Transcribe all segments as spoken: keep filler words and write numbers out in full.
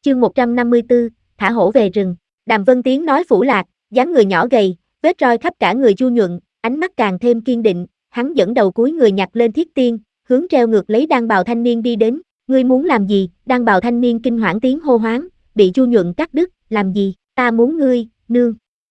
Chương một trăm năm mươi tư, thả hổ về rừng. Đàm Vân Tiến nói phủ lạc, dáng người nhỏ gầy, vết roi khắp cả người chu nhuận, ánh mắt càng thêm kiên định, hắn dẫn đầu cúi người nhặt lên thiết tiên, hướng treo ngược lấy đan bào thanh niên đi đến. Ngươi muốn làm gì? Đan bào thanh niên kinh hoảng tiếng hô hoáng, bị chu nhuận cắt đứt. Làm gì? Ta muốn ngươi, nương.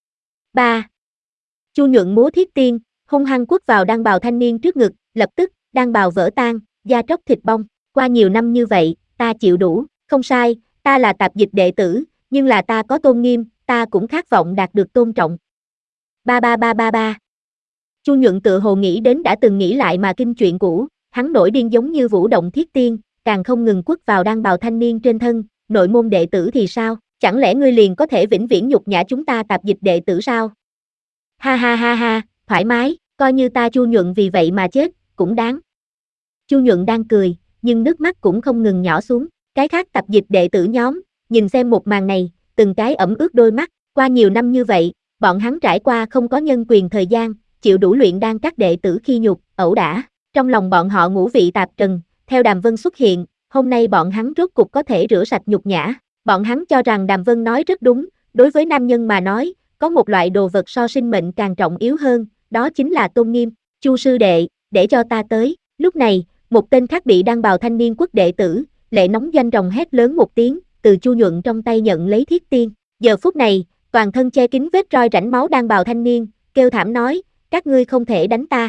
Ba. Chu nhuận múa thiết tiên, hung hăng quất vào đan bào thanh niên trước ngực, lập tức, đan bào vỡ tan, da tróc thịt bong. Qua nhiều năm như vậy, ta chịu đủ. Không sai, ta là tạp dịch đệ tử, nhưng là ta có tôn nghiêm, ta cũng khát vọng đạt được tôn trọng. Ba ba ba ba ba. Chu nhuận tự hồ nghĩ đến đã từng nghĩ lại mà kinh chuyện cũ, hắn nổi điên giống như vũ động thiết tiên, càng không ngừng quất vào đan bào thanh niên trên thân. Nội môn đệ tử thì sao? Chẳng lẽ ngươi liền có thể vĩnh viễn nhục nhã chúng ta tạp dịch đệ tử sao? Ha ha ha ha, thoải mái, coi như ta Chu nhuận vì vậy mà chết, cũng đáng. Chu nhuận đang cười, nhưng nước mắt cũng không ngừng nhỏ xuống. Cái khác tạp dịch đệ tử nhóm, nhìn xem một màn này, từng cái ẩm ướt đôi mắt. Qua nhiều năm như vậy, bọn hắn trải qua không có nhân quyền thời gian, chịu đủ luyện đan các đệ tử khi nhục, ẩu đả. Trong lòng bọn họ ngũ vị tạp trần, theo Đàm Vân xuất hiện, hôm nay bọn hắn rốt cục có thể rửa sạch nhục nhã. Bọn hắn cho rằng Đàm Vân nói rất đúng, đối với nam nhân mà nói, có một loại đồ vật so sinh mệnh càng trọng yếu hơn, đó chính là tôn nghiêm. Chu sư đệ, để cho ta tới. Lúc này, một tên khác bị đan bào thanh niên quốc đệ tử, lệ nóng doanh rồng hét lớn một tiếng, từ Chu nhuận trong tay nhận lấy thiết tiên. Giờ phút này, toàn thân che kín vết roi rãnh máu đan bào thanh niên, kêu thảm nói, các ngươi không thể đánh ta.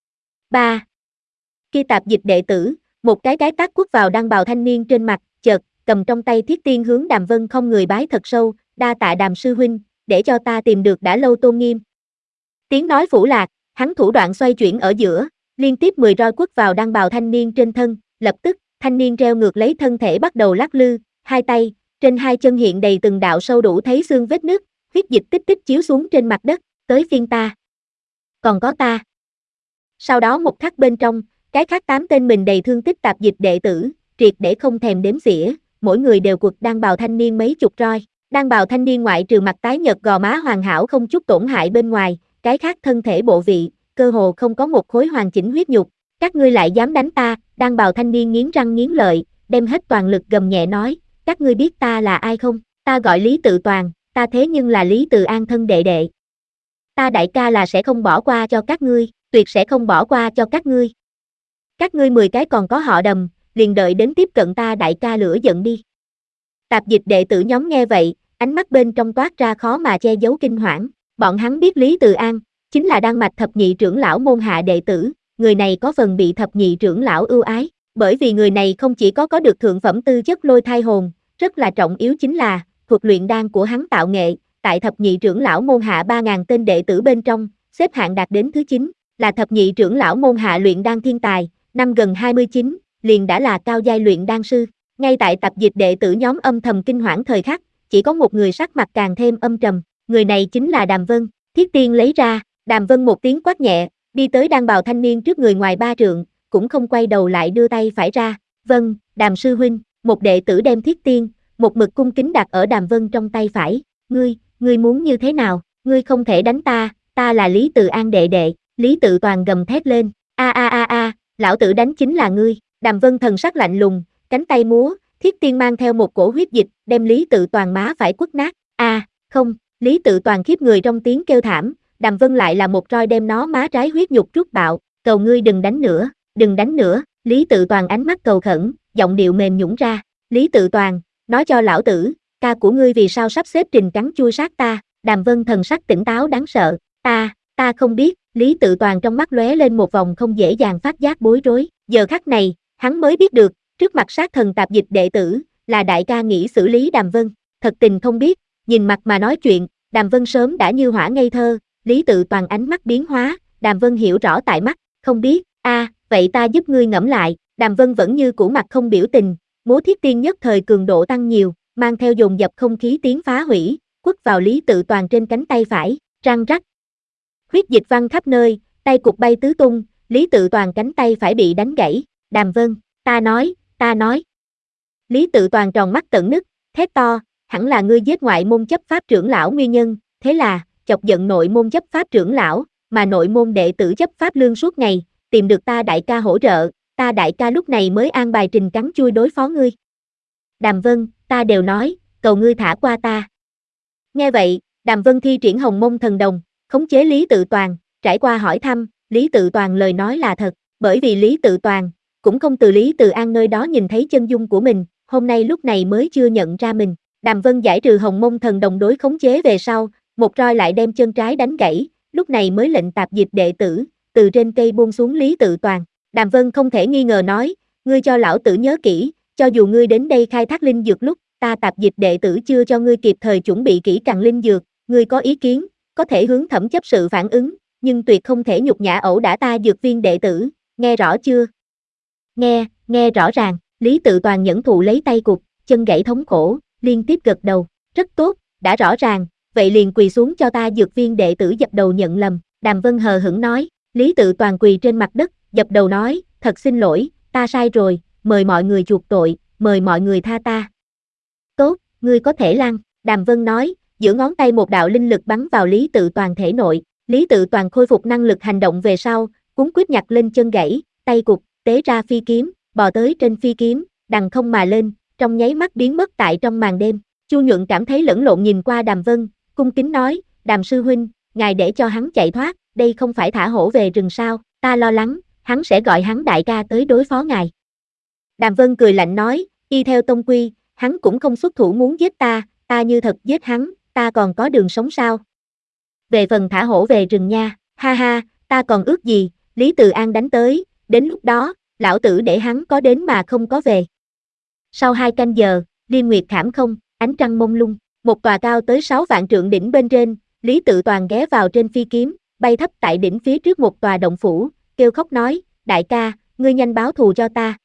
Ba. Khi tạp dịch đệ tử, một cái cái tát quất vào đan bào thanh niên trên mặt, chợt, cầm trong tay thiết tiên hướng Đàm Vân không người bái thật sâu, đa tạ Đàm sư huynh, để cho ta tìm được đã lâu tôn nghiêm. Tiếng nói phủ lạc, hắn thủ đoạn xoay chuyển ở giữa, liên tiếp mười roi quất vào đan bào thanh niên trên thân, lập tức, thanh niên treo ngược lấy thân thể bắt đầu lắc lư, hai tay, trên hai chân hiện đầy từng đạo sâu đủ thấy xương vết nứt, huyết dịch tích tích chiếu xuống trên mặt đất, tới phiên ta. Còn có ta. Sau đó một khắc bên trong, cái khác tám tên mình đầy thương tích tạp dịch đệ tử, triệt để không thèm đếm xỉa, mỗi người đều quật đan bào thanh niên mấy chục roi. Đan bào thanh niên ngoại trừ mặt tái nhợt gò má hoàn hảo không chút tổn hại bên ngoài, cái khác thân thể bộ vị, cơ hồ không có một khối hoàn chỉnh huyết nhục. Các ngươi lại dám đánh ta? Đan bào thanh niên nghiến răng nghiến lợi, đem hết toàn lực gầm nhẹ nói, các ngươi biết ta là ai không? Ta gọi Lý Tự Toàn, ta thế nhưng là Lý Từ An thân đệ đệ. Ta đại ca là sẽ không bỏ qua cho các ngươi, tuyệt sẽ không bỏ qua cho các ngươi. Các ngươi mười cái còn có họ Đầm, liền đợi đến tiếp cận ta đại ca lửa giận đi. Tạp dịch đệ tử nhóm nghe vậy, ánh mắt bên trong toát ra khó mà che giấu kinh hoảng. Bọn hắn biết Lý Từ An, chính là đan mạch thập nhị trưởng lão môn hạ đệ tử, người này có phần bị thập nhị trưởng lão ưu ái, bởi vì người này không chỉ có có được thượng phẩm tư chất lôi thai hồn, rất là trọng yếu chính là, thuật luyện đan của hắn tạo nghệ, tại thập nhị trưởng lão môn hạ ba nghìn tên đệ tử bên trong, xếp hạng đạt đến thứ chín, là thập nhị trưởng lão môn hạ luyện đan thiên tài, năm gần hai mươi chín, liền đã là cao giai luyện đan sư. Ngay tại tập dịch đệ tử nhóm âm thầm kinh hoảng thời khắc, chỉ có một người sắc mặt càng thêm âm trầm, người này chính là Đàm Vân. Thiết tiên lấy ra, Đàm Vân một tiếng quát nhẹ, đi tới đan bào thanh niên trước người ngoài ba trượng, cũng không quay đầu lại đưa tay phải ra. Vâng, Đàm sư huynh. Một đệ tử đem thiết tiên, một mực cung kính đặt ở Đàm Vân trong tay phải. Ngươi, ngươi muốn như thế nào? Ngươi không thể đánh ta, ta là Lý Từ An đệ đệ. Lý Tự Toàn gầm thét lên, a a a a, lão tử đánh chính là ngươi. Đàm Vân thần sắc lạnh lùng, cánh tay múa, thiết tiên mang theo một cổ huyết dịch, đem Lý Tự Toàn má phải quất nát. A, à, không, Lý Tự Toàn khiếp người trong tiếng kêu thảm, Đàm Vân lại là một roi đem nó má trái huyết nhục trút bạo, cầu ngươi đừng đánh nữa, đừng đánh nữa. Lý Tự Toàn ánh mắt cầu khẩn, giọng điệu mềm nhũn ra. Lý Tự Toàn, nói cho lão tử, ca của ngươi vì sao sắp xếp trình cắn chui sát ta? Đàm Vân thần sắc tỉnh táo đáng sợ, ta, ta không biết. Lý Tự Toàn trong mắt lóe lên một vòng không dễ dàng phát giác bối rối, giờ khắc này, hắn mới biết được, trước mặt sát thần tạp dịch đệ tử, là đại ca nghĩ xử lý Đàm Vân, thật tình không biết, nhìn mặt mà nói chuyện, Đàm Vân sớm đã như hỏa ngây thơ. Lý Tự Toàn ánh mắt biến hóa, Đàm Vân hiểu rõ tại mắt, không biết, a, à, vậy ta giúp ngươi ngẫm lại. Đàm Vân vẫn như cũ mặt không biểu tình, múa thiết tiên nhất thời cường độ tăng nhiều, mang theo dồn dập không khí tiếng phá hủy, quất vào Lý Tự Toàn trên cánh tay phải, răng rắc. Huyết dịch văng khắp nơi, tay cục bay tứ tung, Lý Tự Toàn cánh tay phải bị đánh gãy. Đàm Vân, ta nói, ta nói. Lý Tự Toàn tròn mắt tận nứt, thét to, hẳn là ngươi giết ngoại môn chấp pháp trưởng lão nguyên nhân, thế là, chọc giận nội môn chấp pháp trưởng lão, mà nội môn đệ tử chấp pháp lương suốt ngày, tìm được ta đại ca hỗ trợ, ta đại ca lúc này mới an bài trình cắn chui đối phó ngươi. Đàm Vân, ta đều nói, cầu ngươi thả qua ta. Nghe vậy, Đàm Vân thi triển Hồng Mông Thần Đồng, khống chế Lý Tự Toàn, trải qua hỏi thăm, Lý Tự Toàn lời nói là thật, bởi vì Lý Tự Toàn cũng không từ Lý Tự An nơi đó nhìn thấy chân dung của mình, hôm nay lúc này mới chưa nhận ra mình. Đàm Vân giải trừ Hồng Mông Thần Đồng đối khống chế về sau, một roi lại đem chân trái đánh gãy, lúc này mới lệnh tạp dịch đệ tử từ trên cây buông xuống Lý Tự Toàn. Đàm Vân không thể nghi ngờ nói, ngươi cho lão tử nhớ kỹ, cho dù ngươi đến đây khai thác linh dược lúc, ta tạp dịch đệ tử chưa cho ngươi kịp thời chuẩn bị kỹ càng linh dược, ngươi có ý kiến, có thể hướng thẩm chấp sự phản ứng, nhưng tuyệt không thể nhục nhã ẩu đả ta dược viên đệ tử, nghe rõ chưa? Nghe, nghe rõ ràng, Lý Tự Toàn nhẫn thụ lấy tay cục, chân gãy thống khổ, liên tiếp gật đầu, rất tốt, đã rõ ràng, vậy liền quỳ xuống cho ta dược viên đệ tử dập đầu nhận lầm, Đàm Vân hờ hững nói, Lý Tự Toàn quỳ trên mặt đất, dập đầu nói, thật xin lỗi, ta sai rồi, mời mọi người chuộc tội, mời mọi người tha ta. Tốt, ngươi có thể lăn, Đàm Vân nói, giữa ngón tay một đạo linh lực bắn vào Lý Tự Toàn thể nội, Lý Tự Toàn khôi phục năng lực hành động về sau, cuốn quyết nhặt lên chân gãy, tay cục, tế ra phi kiếm, bò tới trên phi kiếm, đằng không mà lên, trong nháy mắt biến mất tại trong màn đêm. Chu Nhuận cảm thấy lẫn lộn nhìn qua Đàm Vân, cung kính nói, Đàm sư huynh, ngài để cho hắn chạy thoát, đây không phải thả hổ về rừng sao, ta lo lắng, hắn sẽ gọi hắn đại ca tới đối phó ngài. Đàm Vân cười lạnh nói, y theo tông quy, hắn cũng không xuất thủ muốn giết ta, ta như thật giết hắn, ta còn có đường sống sao? Về phần thả hổ về rừng nha, ha ha, ta còn ước gì, Lý Tự An đánh tới, đến lúc đó, lão tử để hắn có đến mà không có về. Sau hai canh giờ, Liên Nguyệt khảm không, ánh trăng mông lung, một tòa cao tới sáu vạn trượng đỉnh bên trên, Lý Tự Toàn ghé vào trên phi kiếm, bay thấp tại đỉnh phía trước một tòa động phủ, kêu khóc nói, đại ca, ngươi nhanh báo thù cho ta.